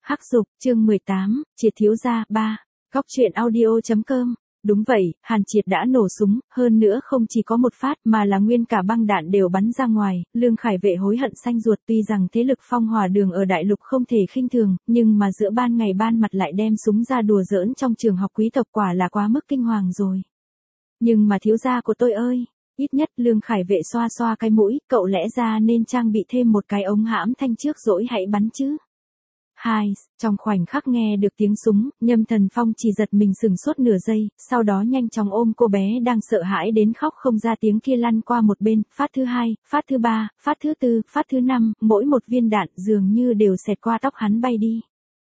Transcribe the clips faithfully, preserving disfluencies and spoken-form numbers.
Hắc Dục, chương mười tám, Triệt thiếu gia, ba. Góc truyện audio chấm com. Đúng vậy, Hàn Triệt đã nổ súng, hơn nữa không chỉ có một phát mà là nguyên cả băng đạn đều bắn ra ngoài, Lương Khải Vệ hối hận xanh ruột, tuy rằng thế lực Phong Hỏa Đường ở đại lục không thể khinh thường, nhưng mà giữa ban ngày ban mặt lại đem súng ra đùa giỡn trong trường học quý tộc quả là quá mức kinh hoàng rồi. Nhưng mà thiếu gia của tôi ơi, ít nhất Lương Khải Vệ xoa xoa cái mũi, cậu lẽ ra nên trang bị thêm một cái ống hãm thanh trước rồi hãy bắn chứ. Hai, trong khoảnh khắc nghe được tiếng súng, Nhâm Thần Phong chỉ giật mình sừng sốt nửa giây, sau đó nhanh chóng ôm cô bé đang sợ hãi đến khóc không ra tiếng kia lăn qua một bên, phát thứ hai, phát thứ ba, phát thứ tư, phát thứ năm, mỗi một viên đạn dường như đều xẹt qua tóc hắn bay đi.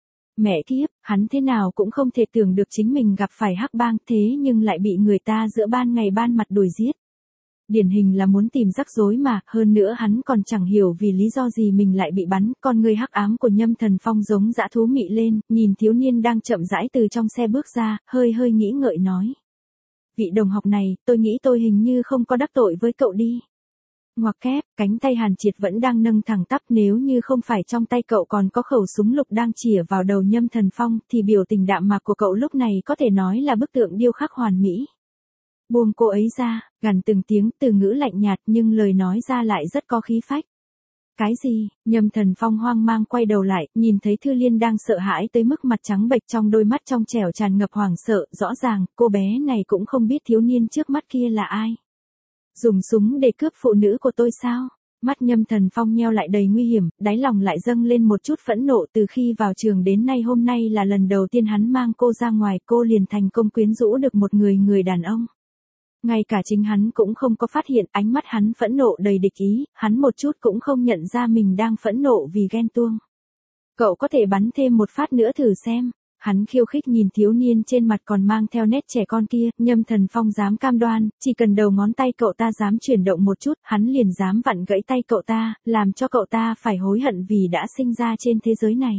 Mẹ kiếp, hắn thế nào cũng không thể tưởng được chính mình gặp phải hắc bang thế nhưng lại bị người ta giữa ban ngày ban mặt đuổi giết. Điển hình là muốn tìm rắc rối mà, hơn nữa hắn còn chẳng hiểu vì lý do gì mình lại bị bắn, con người hắc ám của Nhâm Thần Phong giống dã thú mị lên, nhìn thiếu niên đang chậm rãi từ trong xe bước ra, hơi hơi nghĩ ngợi nói. Vị đồng học này, tôi nghĩ tôi hình như không có đắc tội với cậu đi. Ngoặc kép, cánh tay Hàn Triệt vẫn đang nâng thẳng tắp, nếu như không phải trong tay cậu còn có khẩu súng lục đang chĩa vào đầu Nhâm Thần Phong, thì biểu tình đạm mạc của cậu lúc này có thể nói là bức tượng điêu khắc hoàn mỹ. Buông cô ấy ra, gằn từng tiếng, từ ngữ lạnh nhạt nhưng lời nói ra lại rất có khí phách. Cái gì? Nhâm Thần Phong hoang mang quay đầu lại, nhìn thấy Thư Liên đang sợ hãi tới mức mặt trắng bệch, trong đôi mắt trong trẻo tràn ngập hoảng sợ, rõ ràng, cô bé này cũng không biết thiếu niên trước mắt kia là ai. Dùng súng để cướp phụ nữ của tôi sao? Mắt Nhâm Thần Phong nheo lại đầy nguy hiểm, đáy lòng lại dâng lên một chút phẫn nộ, từ khi vào trường đến nay hôm nay là lần đầu tiên hắn mang cô ra ngoài, cô liền thành công quyến rũ được một người người đàn ông. Ngay cả chính hắn cũng không có phát hiện, ánh mắt hắn phẫn nộ đầy địch ý, hắn một chút cũng không nhận ra mình đang phẫn nộ vì ghen tuông. Cậu có thể bắn thêm một phát nữa thử xem. Hắn khiêu khích nhìn thiếu niên trên mặt còn mang theo nét trẻ con kia, Nhâm Thần Phong dám cam đoan, chỉ cần đầu ngón tay cậu ta dám chuyển động một chút, hắn liền dám vặn gãy tay cậu ta, làm cho cậu ta phải hối hận vì đã sinh ra trên thế giới này.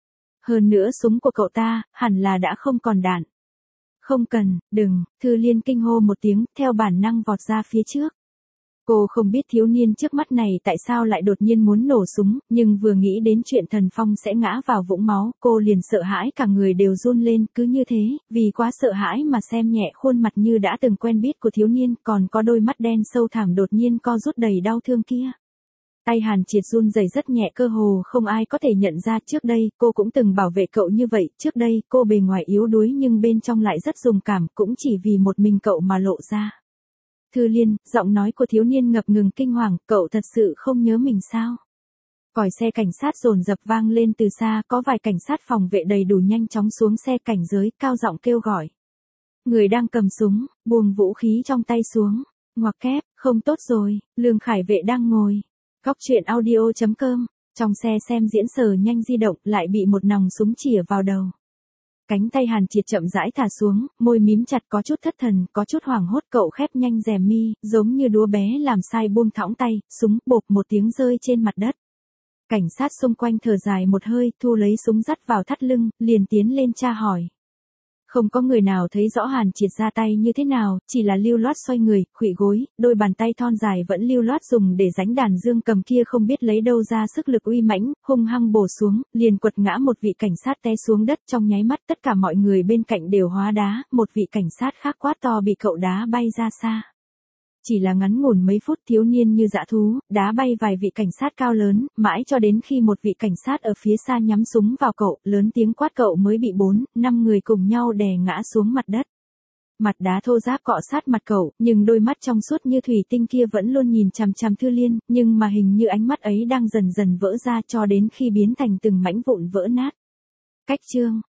Hơn nữa súng của cậu ta, hẳn là đã không còn đạn. Không cần, đừng, Thư Liên kinh hô một tiếng, theo bản năng vọt ra phía trước. Cô không biết thiếu niên trước mắt này tại sao lại đột nhiên muốn nổ súng, nhưng vừa nghĩ đến chuyện Thần Phong sẽ ngã vào vũng máu, cô liền sợ hãi cả người đều run lên, cứ như thế, vì quá sợ hãi mà xem nhẹ khuôn mặt như đã từng quen biết của thiếu niên, còn có đôi mắt đen sâu thẳm đột nhiên co rút đầy đau thương kia. Tay Hàn Triệt run rẩy rất nhẹ, cơ hồ không ai có thể nhận ra, trước đây, cô cũng từng bảo vệ cậu như vậy, trước đây, cô bề ngoài yếu đuối nhưng bên trong lại rất dũng cảm, cũng chỉ vì một mình cậu mà lộ ra. Thư Liên, giọng nói của thiếu niên ngập ngừng kinh hoàng, cậu thật sự không nhớ mình sao? Còi xe cảnh sát dồn dập vang lên từ xa, có vài cảnh sát phòng vệ đầy đủ nhanh chóng xuống xe cảnh giới, cao giọng kêu gọi. Người đang cầm súng, buông vũ khí trong tay xuống. Ngoặc kép, không tốt rồi, Lương Khải Vệ đang ngồi. Góc truyện audio chấm com, trong xe xem diễn sờ nhanh di động, lại bị một nòng súng chĩa vào đầu. Cánh tay Hàn Triệt chậm rãi thả xuống, môi mím chặt, có chút thất thần, có chút hoảng hốt, cậu khép nhanh rèm mi, giống như đứa bé làm sai buông thõng tay, súng bộp một tiếng rơi trên mặt đất. Cảnh sát xung quanh thở dài một hơi, thu lấy súng dắt vào thắt lưng, liền tiến lên tra hỏi. Không có người nào thấy rõ Hàn Triệt ra tay như thế nào, chỉ là lưu loát xoay người, khuỵu gối, đôi bàn tay thon dài vẫn lưu loát dùng để đánh đàn dương cầm kia không biết lấy đâu ra sức lực uy mãnh, hung hăng bổ xuống, liền quật ngã một vị cảnh sát té xuống đất, trong nháy mắt tất cả mọi người bên cạnh đều hóa đá, một vị cảnh sát khác quát to bị cậu đá bay ra xa. Chỉ là ngắn ngủn mấy phút, thiếu niên như dã thú, đá bay vài vị cảnh sát cao lớn, mãi cho đến khi một vị cảnh sát ở phía xa nhắm súng vào cậu, lớn tiếng quát cậu mới bị bốn, năm người cùng nhau đè ngã xuống mặt đất. Mặt đá thô ráp cọ sát mặt cậu, nhưng đôi mắt trong suốt như thủy tinh kia vẫn luôn nhìn chằm chằm Thư Liên, nhưng mà hình như ánh mắt ấy đang dần dần vỡ ra cho đến khi biến thành từng mảnh vụn vỡ nát. Cách chương